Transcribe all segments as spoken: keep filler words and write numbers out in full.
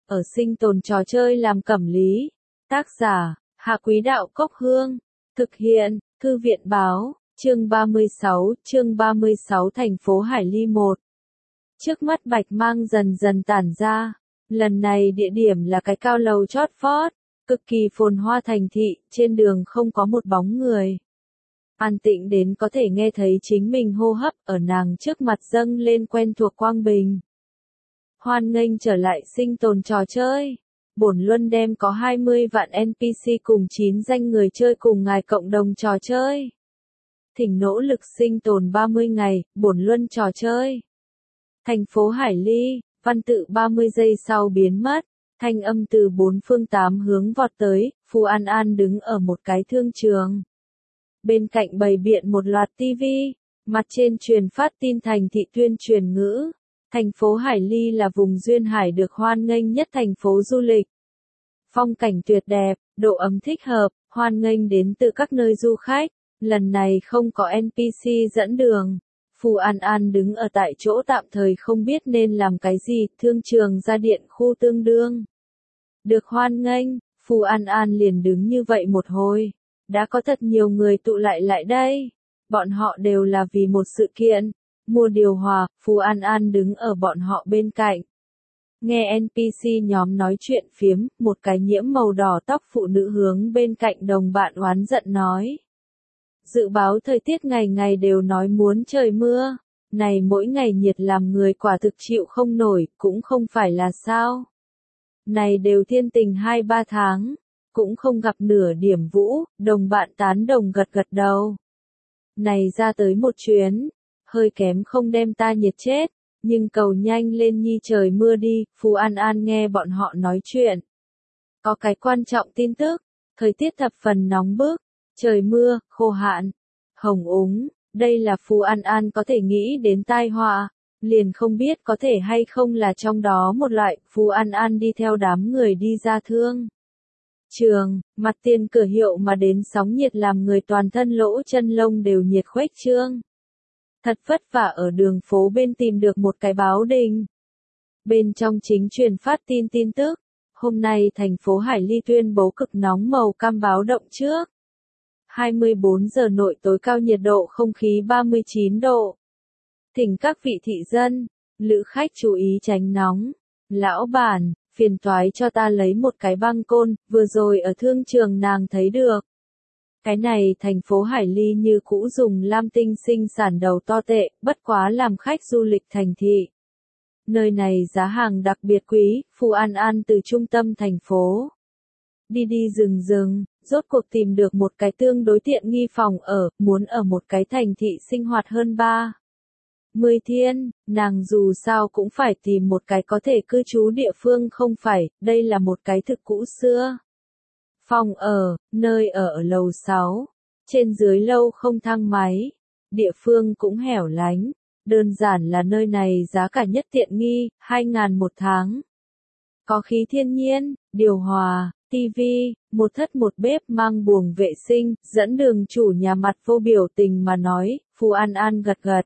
ở sinh tồn trò chơi làm cẩm lý. Tác giả, Hạ Quý Đạo Cốc Hương. Thực hiện, Thư viện Báo, chương ba mươi sáu, chương ba mươi sáu thành phố Hải Ly một. Trước mắt bạch mang dần dần tản ra. Lần này địa điểm là cái cao lầu chót vót, cực kỳ phồn hoa thành thị, trên đường không có một bóng người. An tĩnh đến có thể nghe thấy chính mình hô hấp ở nàng trước mặt dâng lên quen thuộc quang bình. Hoan nghênh trở lại sinh tồn trò chơi. Bổn luân đem có hai mươi vạn en pê xê cùng chín danh người chơi cùng ngài cộng đồng trò chơi. Thỉnh nỗ lực sinh tồn ba mươi ngày, bổn luân trò chơi. Thành phố Hải Ly, văn tự ba mươi giây sau biến mất, thanh âm từ bốn phương tám hướng vọt tới, Phù An An đứng ở một cái thương trường. Bên cạnh bày biện một loạt tivi, mặt trên truyền phát tin thành thị tuyên truyền ngữ. Thành phố Hải Ly là vùng duyên hải được hoan nghênh nhất thành phố du lịch. Phong cảnh tuyệt đẹp, độ ấm thích hợp, hoan nghênh đến từ các nơi du khách. Lần này không có en pê xê dẫn đường. Phù An An đứng ở tại chỗ tạm thời không biết nên làm cái gì, thương trường ra điện khu tương đương. Được hoan nghênh, Phù An An liền đứng như vậy một hồi. Đã có thật nhiều người tụ lại lại đây. Bọn họ đều là vì một sự kiện. Mua điều hòa, Phù An An đứng ở bọn họ bên cạnh. Nghe en pê xê nhóm nói chuyện phiếm, một cái nhiễm màu đỏ tóc phụ nữ hướng bên cạnh đồng bạn oán giận nói. Dự báo thời tiết ngày ngày đều nói muốn trời mưa. Này mỗi ngày nhiệt làm người quả thực chịu không nổi, cũng không phải là sao. Này đều thiên tình hai ba tháng, cũng không gặp nửa điểm vũ, đồng bạn tán đồng gật gật đầu. Này ra tới một chuyến, hơi kém không đem ta nhiệt chết, nhưng cầu nhanh lên nhi trời mưa đi, Phù An An nghe bọn họ nói chuyện. Có cái quan trọng tin tức, thời tiết thập phần nóng bức, trời mưa, khô hạn, hồng úng, đây là Phù An An có thể nghĩ đến tai họa, liền không biết có thể hay không là trong đó một loại. Phù An An đi theo đám người đi ra thương trường, mặt tiền cửa hiệu mà đến sóng nhiệt làm người toàn thân lỗ chân lông đều nhiệt khuếch trương. Thật vất vả ở đường phố bên tìm được một cái báo đình. Bên trong chính truyền phát tin tin tức, hôm nay thành phố Hải Ly tuyên bố cực nóng màu cam báo động trước. hai mươi bốn giờ nội tối cao nhiệt độ không khí ba mươi chín độ. Thỉnh các vị thị dân, lữ khách chú ý tránh nóng. Lão bản, phiền toái cho ta lấy một cái băng côn, vừa rồi ở thương trường nàng thấy được. Cái này thành phố Hải Ly như cũ dùng lam tinh sinh sản đầu to tệ, bất quá làm khách du lịch thành thị. Nơi này giá hàng đặc biệt quý, Phù An An từ trung tâm thành phố. Đi đi rừng rừng, rốt cuộc tìm được một cái tương đối tiện nghi phòng ở, muốn ở một cái thành thị sinh hoạt hơn ba mươi thiên, nàng dù sao cũng phải tìm một cái có thể cư trú địa phương không phải, đây là một cái thực cũ xưa. Phòng ở, nơi ở ở lầu sáu, trên dưới lâu không thang máy, địa phương cũng hẻo lánh, đơn giản là nơi này giá cả nhất tiện nghi, hai ngàn một tháng. Có khí thiên nhiên, điều hòa, tivi, một thất một bếp mang buồng vệ sinh, dẫn đường chủ nhà mặt vô biểu tình mà nói, Phù An An gật gật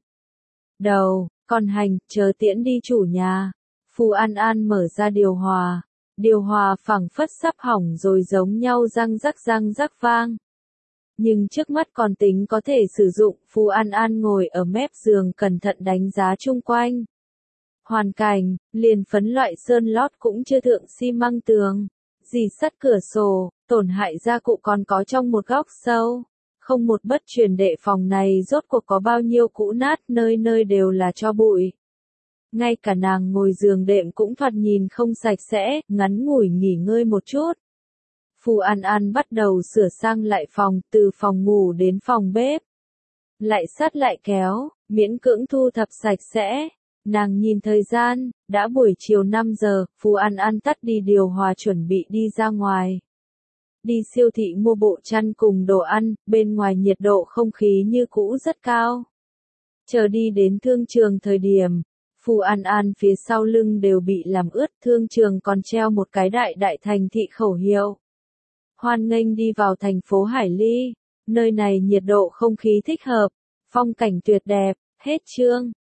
đầu, còn hành, chờ tiễn đi chủ nhà. Phù An An mở ra điều hòa. Điều hòa phẳng phất sắp hỏng rồi giống nhau răng rắc răng rắc vang. Nhưng trước mắt còn tính có thể sử dụng, Phù An An ngồi ở mép giường cẩn thận đánh giá chung quanh. Hoàn cảnh, liền phấn loại sơn lót cũng chưa thượng xi măng tường, dì sắt cửa sổ, tổn hại gia cụ còn có trong một góc sâu. Không một bất truyền đệ phòng này rốt cuộc có bao nhiêu cũ nát, nơi nơi đều là tro bụi. Ngay cả nàng ngồi giường đệm cũng thoạt nhìn không sạch sẽ, ngắn ngủi nghỉ ngơi một chút. Phù An An bắt đầu sửa sang lại phòng, từ phòng ngủ đến phòng bếp. Lại sắt lại kéo, miễn cưỡng thu thập sạch sẽ. Nàng nhìn thời gian, đã buổi chiều năm giờ, Phù An An tắt đi điều hòa chuẩn bị đi ra ngoài. Đi siêu thị mua bộ chăn cùng đồ ăn, bên ngoài nhiệt độ không khí như cũ rất cao. Chờ đi đến thương trường thời điểm, Phù An An phía sau lưng đều bị làm ướt, thương trường còn treo một cái đại đại thành thị khẩu hiệu. Hoan nghênh đi vào thành phố Hải Ly, nơi này nhiệt độ không khí thích hợp, phong cảnh tuyệt đẹp, hết chương.